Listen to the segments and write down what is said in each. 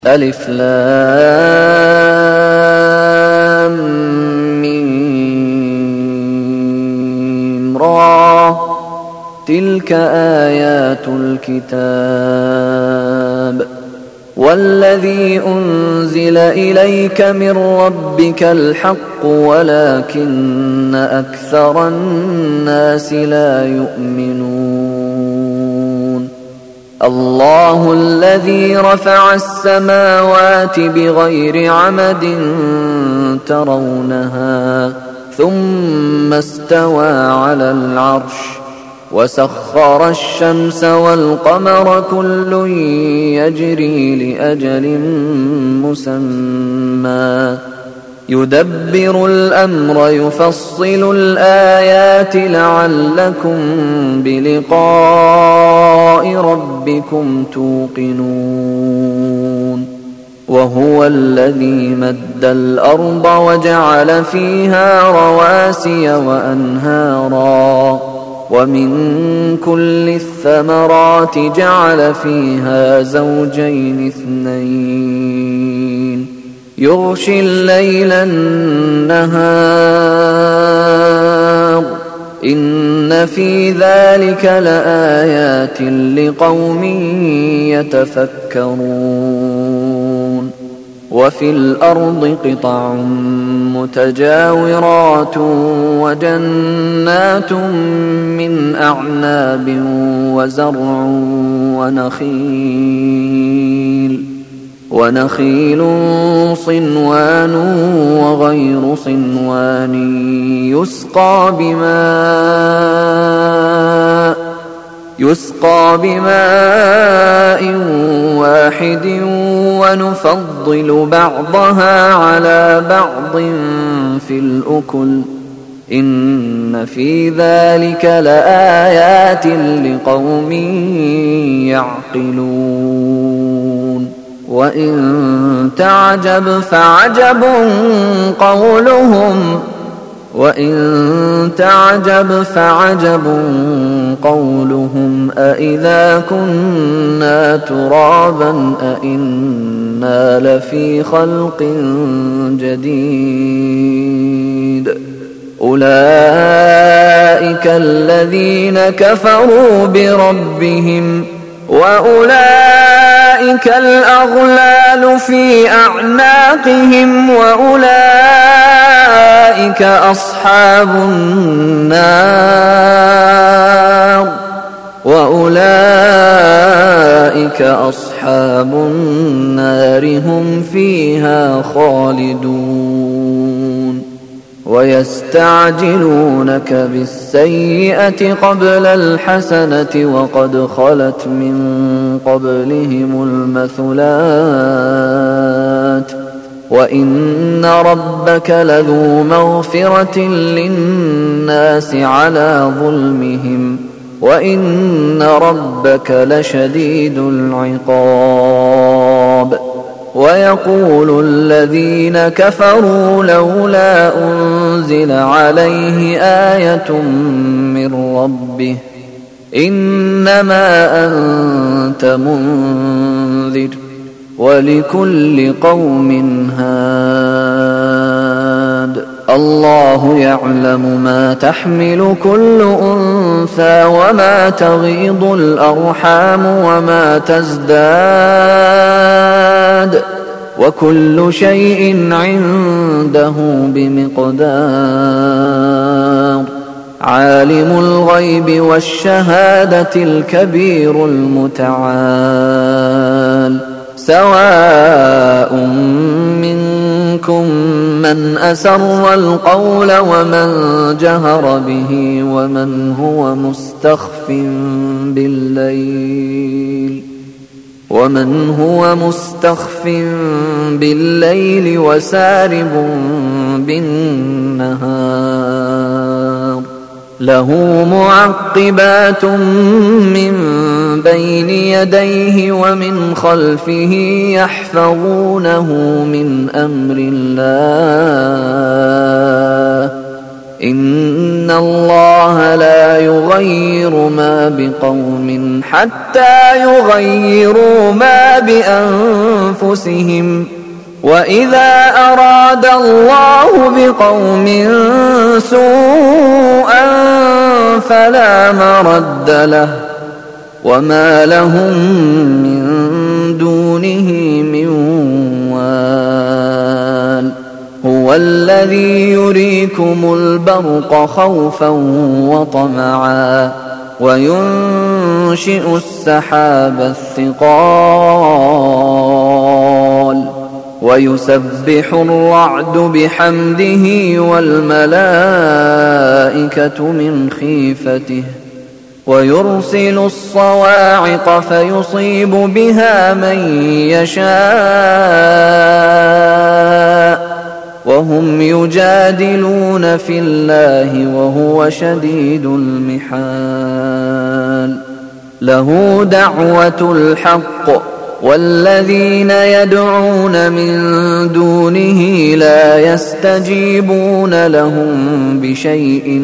ألف لام ميم را تلك آيات الكتاب والذي أنزل إليك من ربك الحق ولكن أكثر الناس لا يؤمنون الله الذي رفع السماوات بغير عمد ترونها ثم استوى على العرش وسخر الشمس والقمر كل يجري لأجل مسمى يدبر الأمر يفصل الآيات لعلكم بلقاء ربكم توقنون وهو الذي مد الأرض وجعل فيها رواسي وأنهارا ومن كل الثمرات جعل فيها زوجين اثنين يغشي الليل النهار إن في ذلك لآيات لقوم يتفكرون وفي الأرض قطع متجاورات وجنات من أعناب وزرع ونخيل صنوان وغير صنوان يسقى بماء واحد ونفضل بعضها على بعض في الأكل إن في ذلك لآيات لقوم يعقلون وإن تعجب فعجب قولهم أإذا كنا ترابا أإنا لفي خلق جديد أولئك الذين كفروا بربهم وأولئك الأغلال في أعناقهم وأولئك أصحاب النار هم فيها خالدون ويستعجلونك بالسيئة قبل الحسنة وقد خلت من قبلهم المثلات وإن ربك لذو مغفرة للناس على ظلمهم وإن ربك لشديد العقاب ويقول الذين كفروا لولا أنزل عليه آية من ربه إنما أنت منذر ولكل قوم هاد الله يعلم ما تحمل كل أنثى وما تغيض الأرحام وما تزداد وكل شيء عنده بمقدار عالم الغيب والشهادة الكبير المتعال سواء منكم من أسر القول ومن جهر به ومن هو مستخف بالليل وسارب بالنهار له معقبات من بين يديه ومن خلفه يحفظونه من أمر الله إن الله لا يغير ما بقوم حتى يغيروا ما بأنفسهم وإذا أراد الله بقوم سوءا فلا مرد له وما لهم من دونه من وال هو الذي يريكم البرق خوفا وطمعا وينشئ السحاب الثقال ويسبح الرعد بحمده والملائكة من خيفته ويرسل الصواعق فيصيب بها من يشاء وهم يجادلون في الله وهو شديد المحال له دعوة الحق والذين يدعون من دونه لا يستجيبون لهم بشيء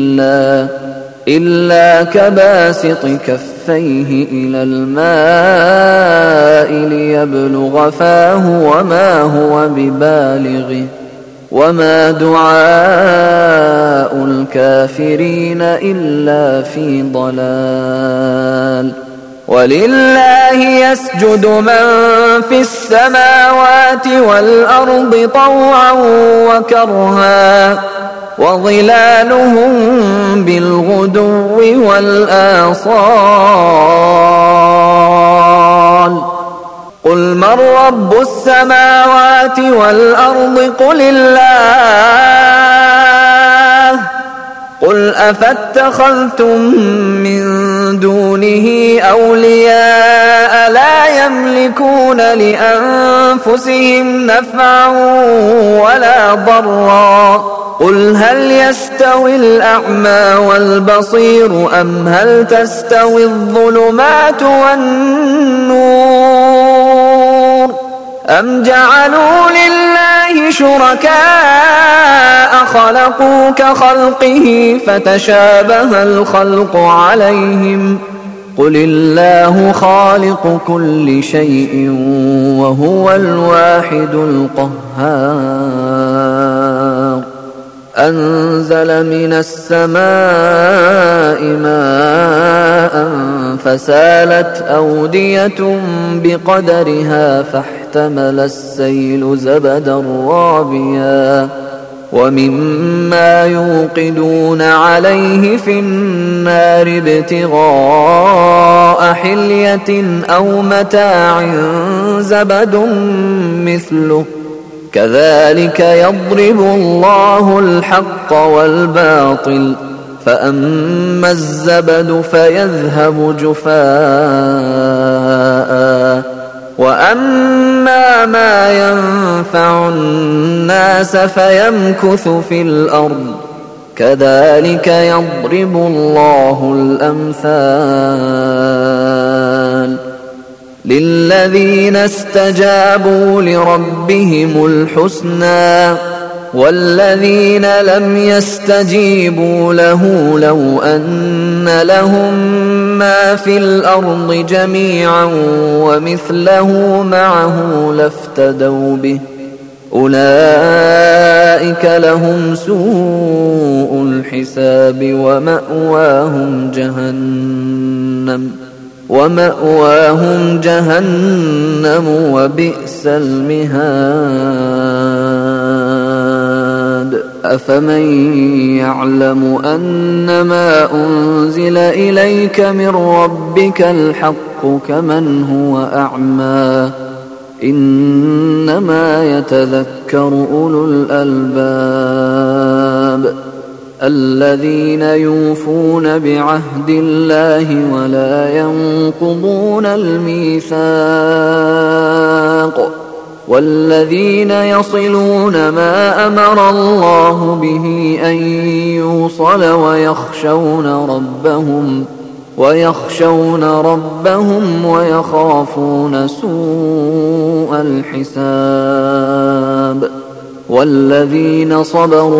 إلا كباسط كفيه إلى الماء ليبلغ فاه وما هو ببالغه وما دعاء الكافرين إلا في ضلال ولله يسجد من في السماوات والأرض طوعا وكرها وظلالهم بالغدو والآصال قل من رب السماوات والأرض قل الله قل أفاتخذتم من دونه أولياء لا يملكون لأنفسهم نفعا ولا ضرا قل هل يستوي الأعمى والبصير أم هل تستوي الظلمات والنور أم جعلوا لله شركاء خلقوا كخلقه فتشابه الخلق عليهم قل الله خالق كل شيء وهو الواحد القهار أنزل من السماء ماء فسالت أودية بقدرها فاحتمل السيل زبدا رابيا ومما يوقدون عليه في النار ابتغاء حلية أو متاع زبد مثله كذلك يضرب الله الحق والباطل فأما الزبد فيذهب جفاء وأما ما ينفع الناس فيمكث في الأرض كذلك يضرب الله الأمثال للذين استجابوا لربهم الحسنى والذين لم يستجيبوا له لو أن لهم ما في الأرض جميعا ومثله معه لافتدوا به أولئك لهم سوء الحساب ومأواهم جهنم وبئس المهاد أفمن يعلم أنما أنزل إليك من ربك الحق كمن هو أعمى إنما يتذكر أولو الألباب الذين يوفون بعهد الله ولا ينقضون الميثاق والذين يصلون ما أمر الله به أن يوصل ويخشون ربهم ويخافون سوء الحساب والذين صبروا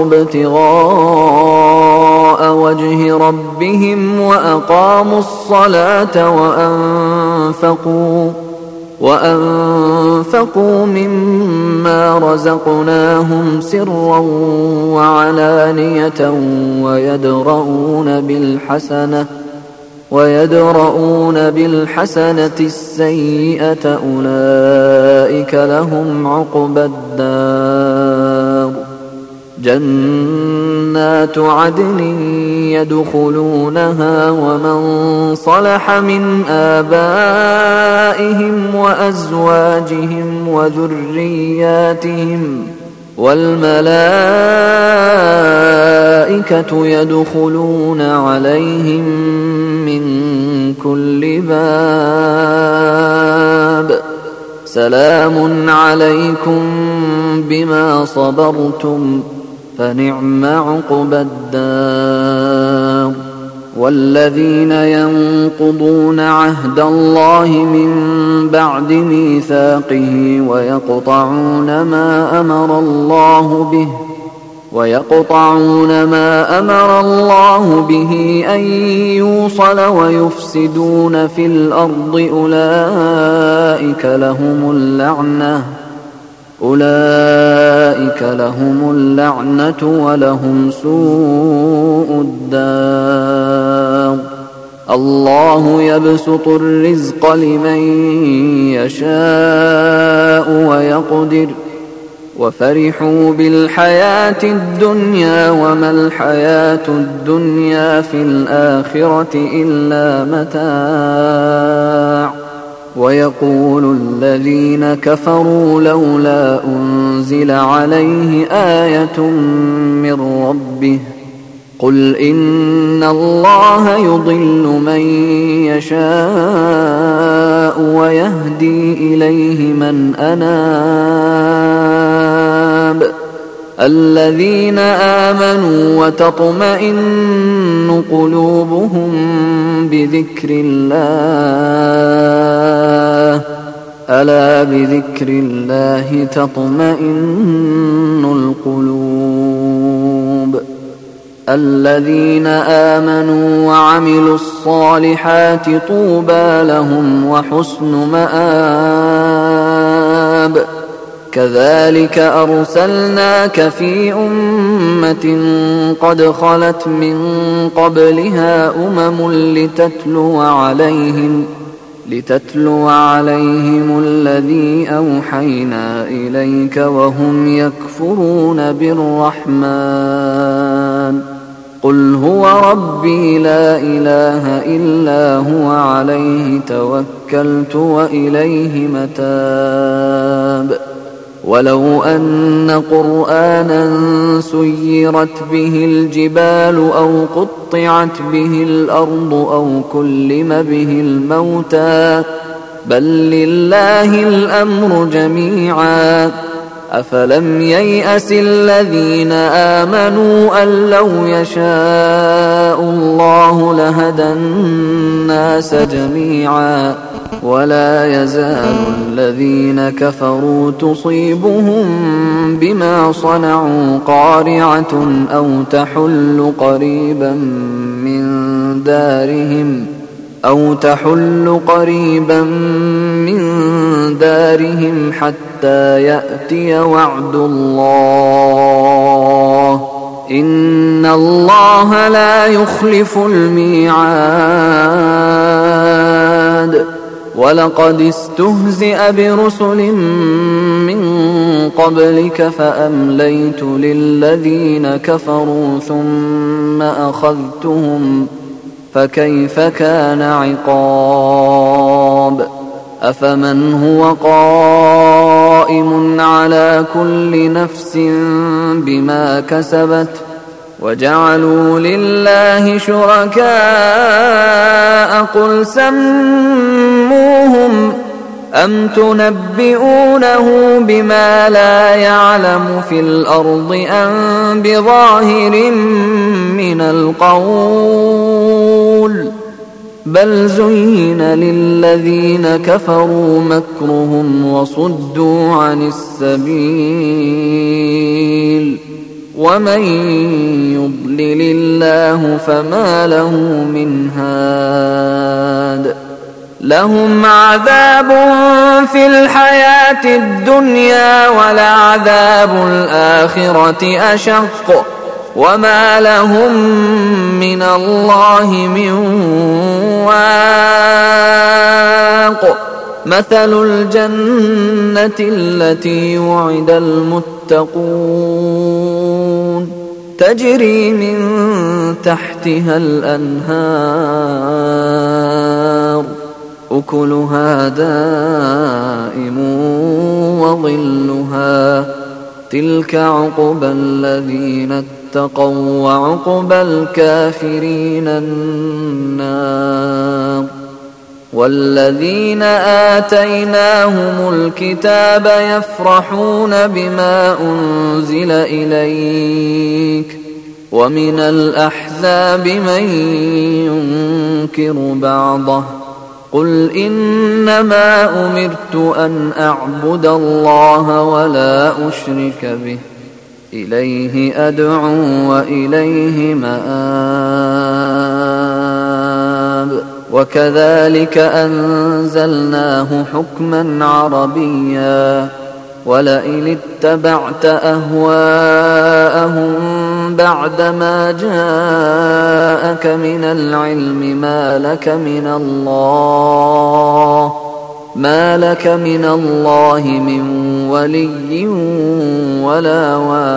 ابتغاء وجه ربهم وأقاموا الصلاة وأنفقوا مما رزقناهم سرا وعلانية ويدرؤون بالحسنة السيئة أولئك لهم عقبى الدار جنات عدن يدخلونها ومن صلح من آبائهم وأزواجهم وذرياتهم والملائكة يدخلون عليهم من كل باب سلام عليكم بما صبرتم فنعم عقبى الدار والذين ينقضون عهد الله من بعد ميثاقه ويقطعون ما أمر الله به أن يوصل ويفسدون في الأرض أولئك لهم اللعنة ولهم سوء الدار الله يبسط الرزق لمن يشاء ويقدر وفرحوا بالحياة الدنيا وما الحياة الدنيا في الآخرة إلا متاع ويقول الذين كفروا لولا أنزل عليه آية من ربه قل إن الله يضل من يشاء ويهدي إليه من أناب الذين آمنوا وتطمئن قلوبهم بذكر الله ألا بذكر الله تطمئن القلوب الذين آمنوا وعملوا الصالحات طوبى لهم وحسن مآب كذلك أرسلناك في أمة قد خلت من قبلها أمم لتتلو عليهم الذي أوحينا إليك وهم يكفرون بالرحمن قل هو ربي لا إله إلا هو عليه توكلت وإليه متاب ولو أن قرآنا سيرت به الجبال أو قطعت به الأرض أو كلم به الموتى بل لله الأمر جميعا أفلم ييأس الذين آمنوا أن لو يشاء الله لهدى الناس جميعا ولا يزال الذين كفروا تصيبهم بما صنعوا قارعة أو تحل قريبا من دارهم حتى يأتي وعد الله إن الله لا يخلف الميعاد ولقد استهزئ برسل من قبلك فأمليت للذين كفروا ثم أخذتهم فكيف كان عقاب أفمن هو قائم على كل نفس بما كسبت وجعلوا لله شركاء قل سموهم أم تنبئونه بما لا يعلم في الأرض أم بظاهر من القول بل زين للذين كفروا مكرهم وصدوا عن السبيل ومن يضلل الله فما له من هاد لهم عذاب في الحياة الدنيا ولعذاب الآخرة أشق وما لهم من الله من واق مثل الجنة التي وعد المتقون تجري من تحتها الأنهار أكلها دائم وظلها تلك عقبى الذين اتقوا وعقبى الكافرين النار والذين آتيناهم الكتاب يفرحون بما أنزل إليك ومن الأحزاب من ينكر بعضه قل إنما أمرت أن أعبد الله ولا أشرك به إليه أدعو وإليه مآب وكذلك أنزلناه حكما عربيا ولئن اتبعت أهواءهم بعدما جاءك من العلم ما لك من الله من ولي ولا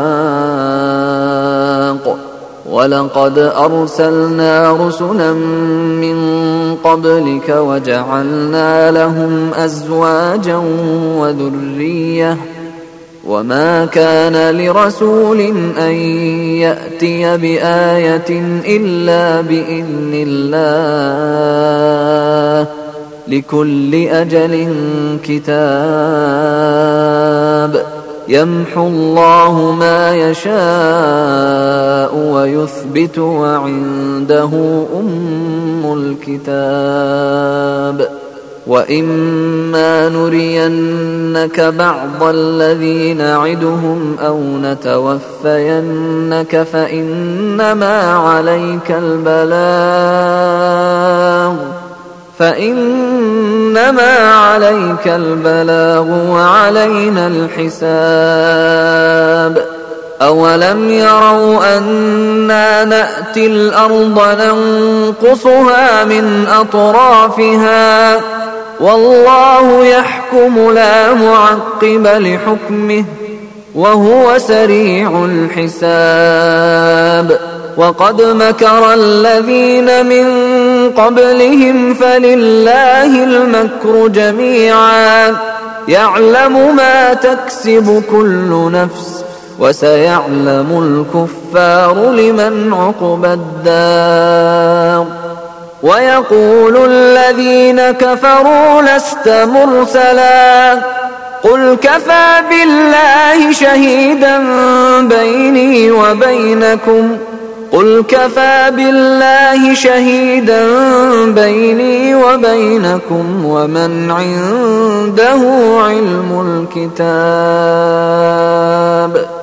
واق ولقد أرسلنا رسلا من قبلك وجعلنا لهم أزواجا وذرية وما كان لرسول أن يأتي بآية إلا بإذن الله لكل أجل كتاب يمحو الله ما يشاء ويثبت وعنده أم الكتاب وإما نرينك بعض الذي نعدهم أو نتوفينك فإنما عليك البلاغ وعلينا الحساب أولم يروا أنا نأتي الأرض ننقصها من أطرافها والله يحكم لا معقب لحكمه وهو سريع الحساب وقد مكر الذين من قبلهم فلله المكر جميعا يعلم ما تكسب كل نفس وسيعلم الكفار لمن عقبى الدار ويقول الذين كفروا لست مرسلا قل كفى بالله شهيدا بيني وبينكم ومن عنده علم الكتاب